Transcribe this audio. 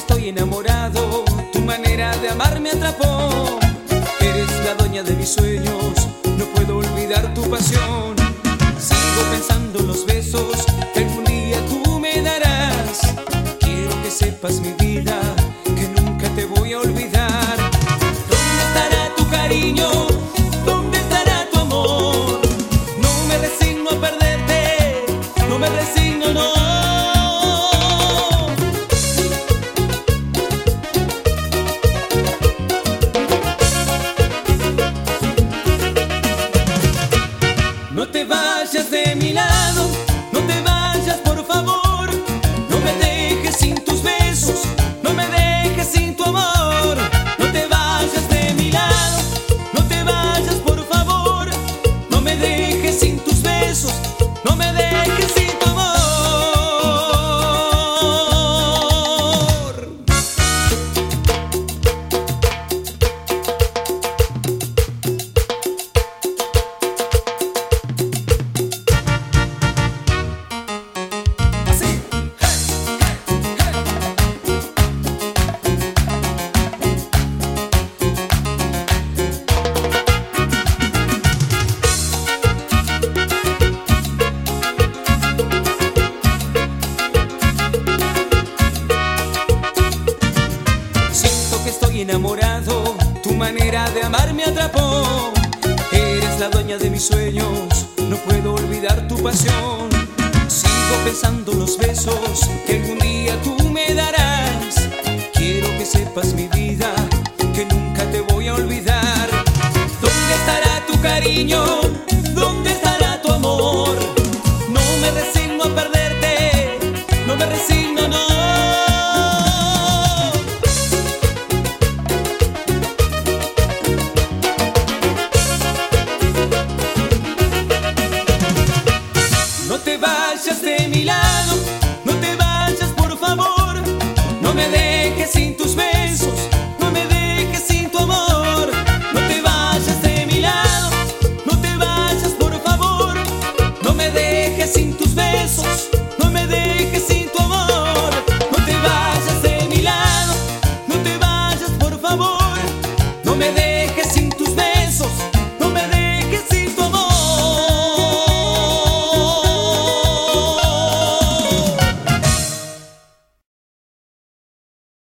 estoy enamorado, tu manera de amar me atrapó. Eres la dueña de mis sueños, no puedo olvidar tu pasión. Sigo pensando en los besos que algún día tú me darás. Quiero que sepas, mi vida, que nunca te voy a olvidar. ¿Dónde estará tu cariño? ¿Dónde estará tu amor? No me resigno a perderte, no me resigno, no. No te vayas de mi lado, no te vayas por favor. No me dejes sin tus besos, no me dejes sin tu amor. No te vayas de mi lado, no te vayas por favor. No me dejes sin tus besos, no me dejes sin tu amor. Estoy enamorado, tu manera de amar me atrapó. Eres la dueña de mis sueños, no puedo olvidar tu pasión. Sigo pensando en los besos que algún día tú me darás. Quiero que sepas, mi vida, que nunca te voy a olvidar. ¿Dónde estará tu cariño? ¿Dónde estará tu amor? No me resigno a perderte, no me resigno, no. No te vayas de mi lado, no te vayas por favor. No me dejes sin tus besos, no me dejes sin tu amor. No te vayas de mi lado, no te vayas por favor. No me dejes sin tus besos, no me dejes sin tu amor. No te vayas de mi lado, no te vayas por favor. No me dejes